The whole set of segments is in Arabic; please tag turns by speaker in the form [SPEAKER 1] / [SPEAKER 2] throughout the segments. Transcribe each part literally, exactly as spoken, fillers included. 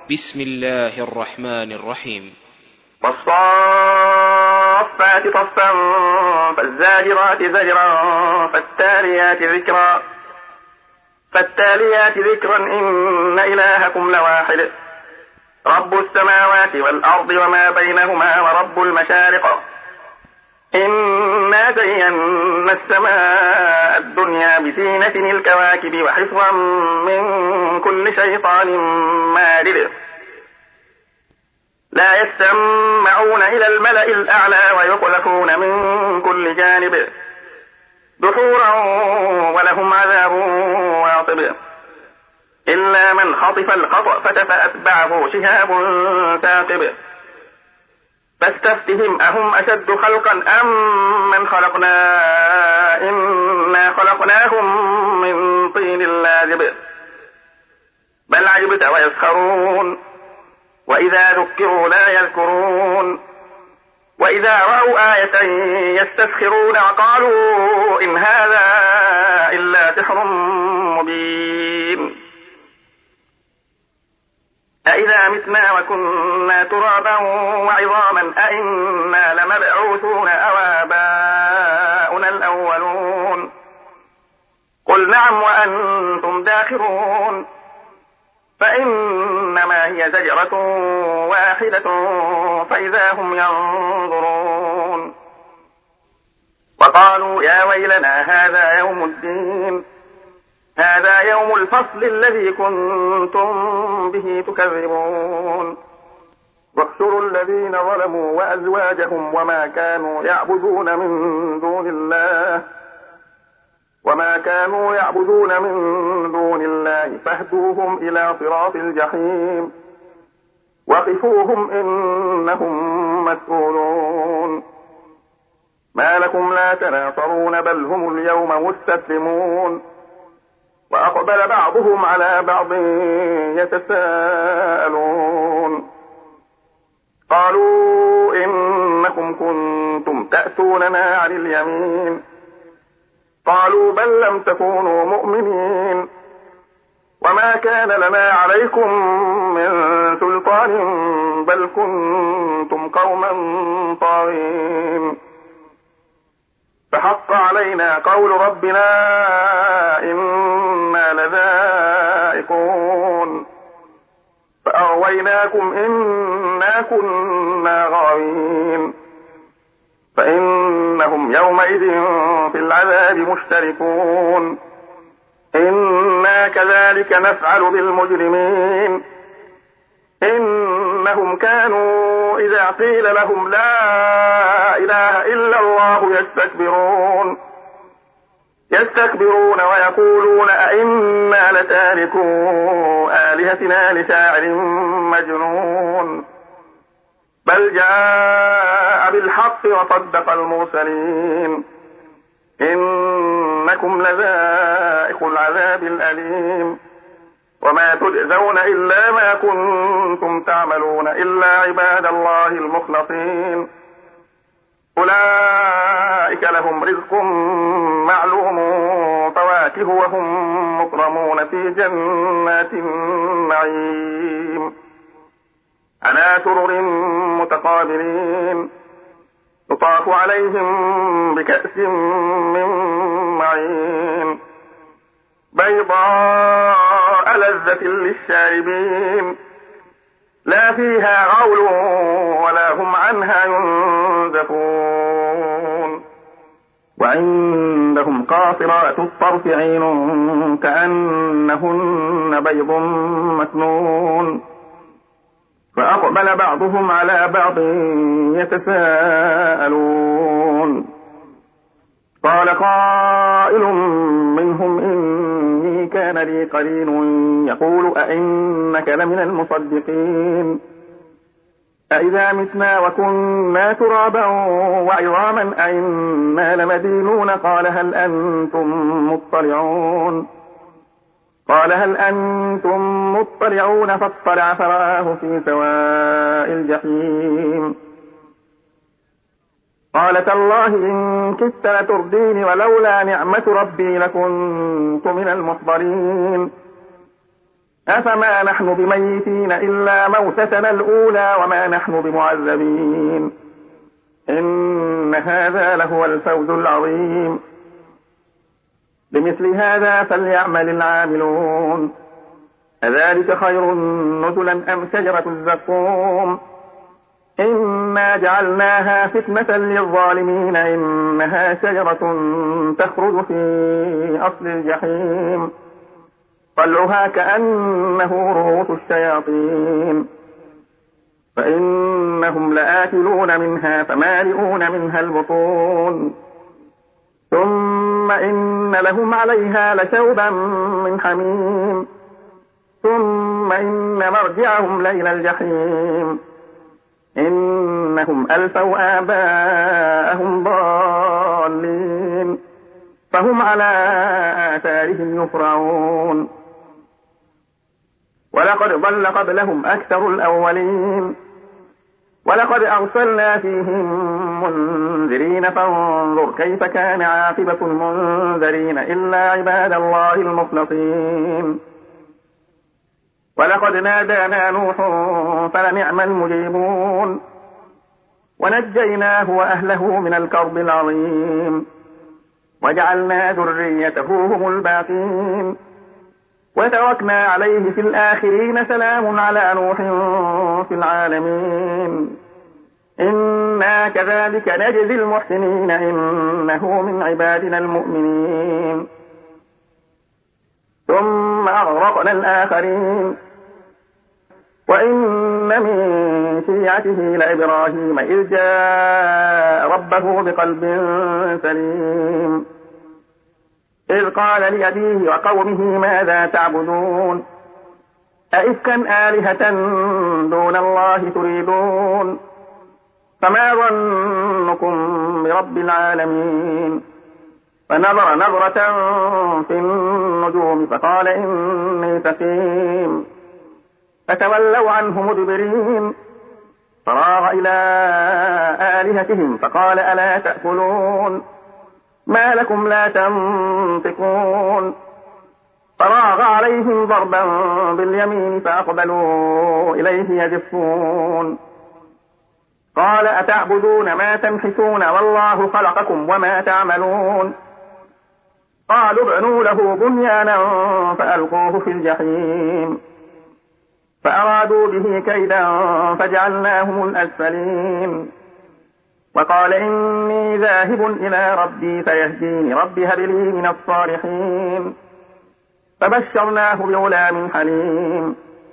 [SPEAKER 1] بسم الله الرحمن الرحيم.
[SPEAKER 2] والصافات صفا فالزاجرات زجرا فالتاليات ذكرا فالتاليات ذكرا إن إلهكم لواحد رب السماوات والأرض وما بينهما ورب المشارق إنا زينا السماء الدنيا بزينة الكواكب وحفظا من كل شيطان مارد لا يستمعون إلى الملأ الأعلى ويقذفون من كل جانب دحورا ولهم عذاب واصب إلا من خطف الخطفة فأتبعه شهاب ثاقب فاستفتهم أهم أشد خلقا أم من خلقنا إنا خلقناهم من طين لازب بل عجبت ويسخرون وإذا ذكروا لا يذكرون وإذا رأوا آية يستسخرون وقالوا إن هذا إلا سحر مبين أإذا متنا وكنا ترابا وعظاما أإنا لمبعوثون أو آباؤنا الأولون قل نعم وأنتم داخرون فإنما هي زجرة واحدة فإذا هم ينظرون وقالوا يا ويلنا هذا يوم الدين هذا يوم الفصل الذي كنتم به تكذبون واحشروا الذين ظلموا وأزواجهم وما كانوا يعبدون من دون الله وما كانوا يعبدون من دون الله فاهدوهم إلى صراط الجحيم وقفوهم إنهم مسؤولون ما لكم لا تناصرون بل هم اليوم مستسلمون وأقبل بعضهم على بعض يتساءلون قالوا إنكم كنتم تأتوننا عن اليمين قالوا بل لم تكونوا مؤمنين وما كان لنا عليكم من سلطان بل كنتم قوما طاغين فحق علينا قول ربنا إنا لذائقون فأغويناكم إنا كنا غاوين فإنهم يومئذ في العذاب مشتركون إنا كذلك نفعل بالمجرمين إنهم كانوا إذا قيل لهم لا إله إلا الله يستكبرون يستكبرون ويقولون أئنا لتاركو آلهتنا لشاعر مجنون بل جاء بالحق وصدق المرسلين إنكم لذائق العذاب الأليم وما تجزون إلا ما كنتم تعملون إلا عباد الله المخلصين أولئك لهم رزق معلوم فواكه وهم مكرمون في جنات النعيم على سرر متقابلين يطاف عليهم بكأس من معين بيضاء لذة للشاربين لا فيها غول ولا هم عنها ينزفون وعندهم قاصرات الطرف عين كأنهن بيض مكنون فأقبل بعضهم على بعض يتساءلون قال قائل منهم إني كان لي قرين يقول أئنك لمن المصدقين أئذا متنا وكنا ترابا وعظاما أئنا لمدينون قال هل أنتم مطلعون قال هل أنتم مطلعون فاطلع فرآه في سواء الجحيم قال تالله إن كدت لتردين ولولا نعمة ربي لكنت من المحضرين أفما نحن بميتين إلا موتتنا الأولى وما نحن بمعذبين إن هذا لهو الفوز العظيم لمثل هذا فليعمل العاملون أذلك خير نزلا أم شجرة الزقوم إنا جعلناها فتنة للظالمين إنها شجرة تخرج في أصل الجحيم طلعها كأنه رؤوس الشياطين فإنهم لآكلون منها فمالئون منها البطون ثم إن لهم عليها لشوبا من حميم ثم إن مرجعهم لإلى الجحيم إنهم ألفوا آباءهم ضالين فهم على آثارهم يفرعون ولقد ضل قبلهم أكثر الأولين ولقد أرسلنا فيهم منذرين فانظر كيف كان عاقبة المنذرين إلا عباد الله المخلصين ولقد نادانا نوح فلنعم المجيبون ونجيناه وأهله من الكرب العظيم وجعلنا ذريته هم الباقين وتركنا عليه في الآخرين سلام على نوح في العالمين إنا كذلك نجزي المحسنين إنه من عبادنا المؤمنين ثم أغرقنا الآخرين وإن من شيعته لإبراهيم إذ جاء ربه بقلب سليم إذ قال لأبيه وقومه ماذا تعبدون أئفكا آلهة دون الله تريدون فما ظنكم برب العالمين فنظر نظرة في النجوم فقال إني سقيم فتولوا عنه مدبرين فراغ إلى آلهتهم فقال ألا تأكلون ما لكم لا تنطقون فراغ عليهم ضربا باليمين فأقبلوا إليه يزفون قال أتعبدون ما تنحتون والله خلقكم وما تعملون قالوا ابنوا له بنيانا فألقوه في الجحيم فأرادوا به كيدا فجعلناهم الأسفلين وقال إني ذاهب إلى ربي فيهديني ربي هب لي من الصالحين فبشرناه بغلام حليم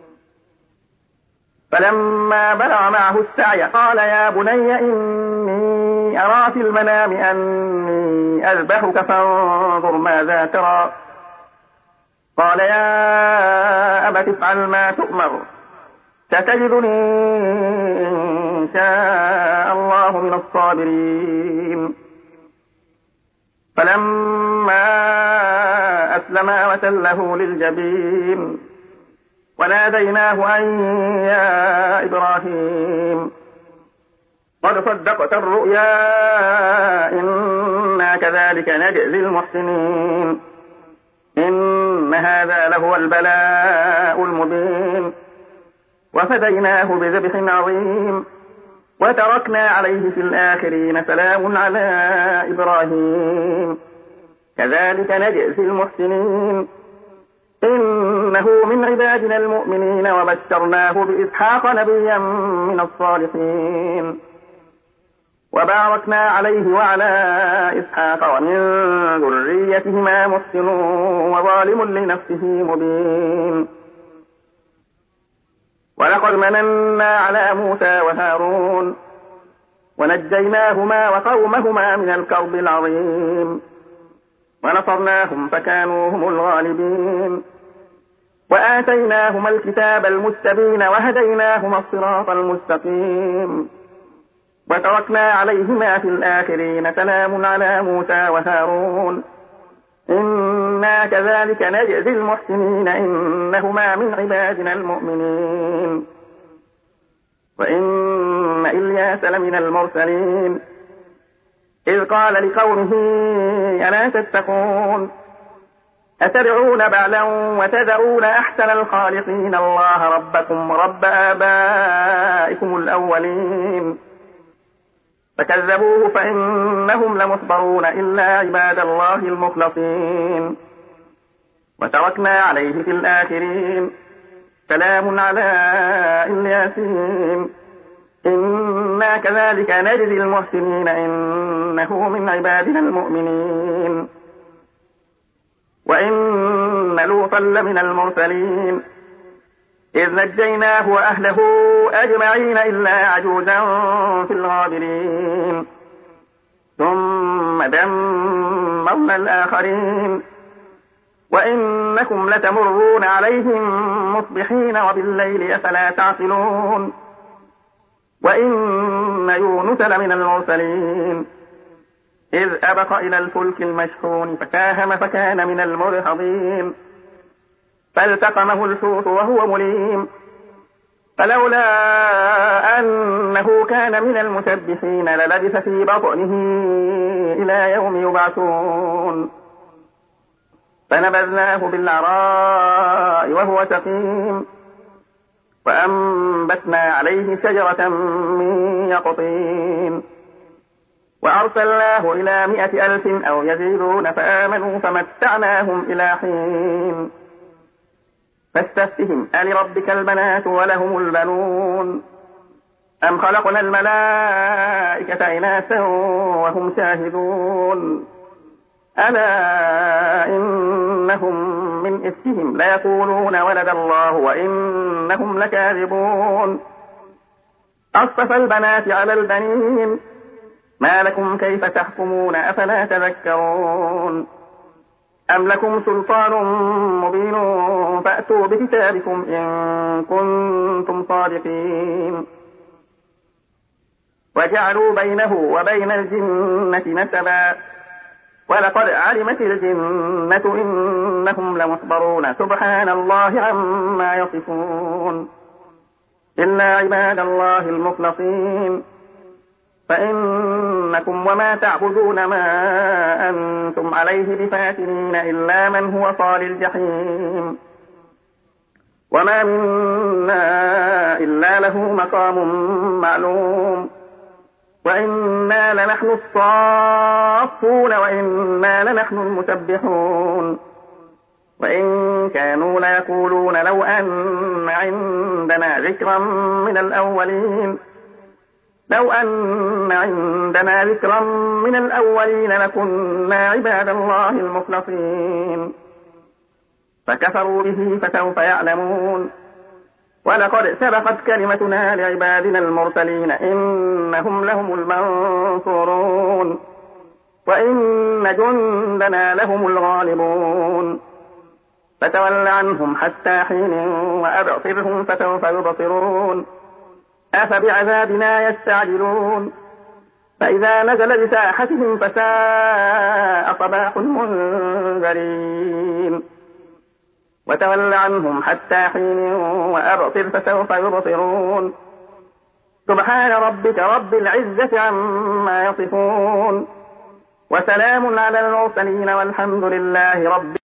[SPEAKER 2] فلما بلغ معه السعي قال يا بني إني أرى في المنام أني أذبحك فانظر ماذا ترى قال يا أبت افعل ما تؤمر ستجدني إن شاء الله من الصابرين فلما أسلما وتله للجبين وناديناه أن يا إبراهيم قد صدقت الرؤيا إنا كذلك نجزي المحسنين إن هذا لهو البلاء المبين وفديناه بذبح عظيم وتركنا عليه في الآخرين سلام على إبراهيم كذلك نجزي المحسنين إنه من عبادنا المؤمنين وبشرناه بإسحاق نبيا من الصالحين وباركنا عليه وعلى إسحاق ومن ذريتهما محسن وظالم لنفسه مبين ولقد مننا على موسى وهارون ونجيناهما وقومهما من الكرب العظيم ونصرناهم فكانوا هم الغالبين وآتيناهما الكتاب المستبين وهديناهما الصراط المستقيم وتركنا عليهما في الآخرين سلام على موسى وهارون إنا كذلك نجزي المحسنين إنهما من عبادنا المؤمنين وإن إلياس لمن المرسلين إذ قال لقومه ألا تتقون أتدعون بعلا وتذرون أحسن الخالقين الله ربكم رب آبائكم الأولين فكذبوه فإنهم لمحضرون إلا عباد الله المخلصين وتركنا عليه في الآخرين سلام على الياسين إنا كذلك نجزي المحسنين إنه من عبادنا المؤمنين وإن لوطا لمن المرسلين إذ نجيناه وأهله أجمعين إلا عجوزا في الغابرين ثم دمرنا الآخرين وإنكم لتمرون عليهم مصبحين وبالليل أفلا تعقلون وإن يونس لمن المرسلين إذ أبق إلى الفلك المشحون فساهم فكان من المدحضين فالتقمه الحوت وهو مليم فلولا أنه كان من المسبحين للبث في بطنه إلى يوم يبعثون فنبذناه بالعراء وهو سقيم وأنبتنا عليه شجرة من يقطين وأرسلناه إلى مائة ألف أو يزيدون فآمنوا فمتعناهم إلى حين فاستفتهم ألربك البنات ولهم البنون أم خلقنا الملائكة إناثا وهم شاهدون ألا إنهم من إفكهم ليقولون ولد الله وإنهم لكاذبون أصطفى البنات على البنين ما لكم كيف تحكمون أفلا تذكرون أم لكم سلطان مبين فأتوا بكتابكم إن كنتم صادقين وجعلوا بينه وبين الجنة نسبا ولقد علمت الجنة إنهم لمحضرون سبحان الله عما يصفون إلا عباد الله المخلصين فإنكم وما تعبدون ما أنتم عليه بفاتنين إلا من هو صال الجحيم وما منا إلا له مقام معلوم وإنا لنحن الصافون وإنا لنحن المسبحون وإن كانوا ليقولون لو أن عندنا ذكرا من الأولين لو أن عندنا ذكرا من الأولين لكنا عباد الله المخلصين فكفروا به فسوف يعلمون ولقد سبقت كلمتنا لعبادنا المرسلين إنهم لهم المنصورون وإن جندنا لهم الغالبون فتول عنهم حتى حين وأبصرهم فسوف يبصرون أفبعذابنا يستعجلون فإذا نزل بساحتهم فساء صباح المنذرين وتول عنهم حتى حين وأبصر فسوف يبصرون سبحان ربك رب العزة عما يصفون وسلام على المرسلين والحمد لله رب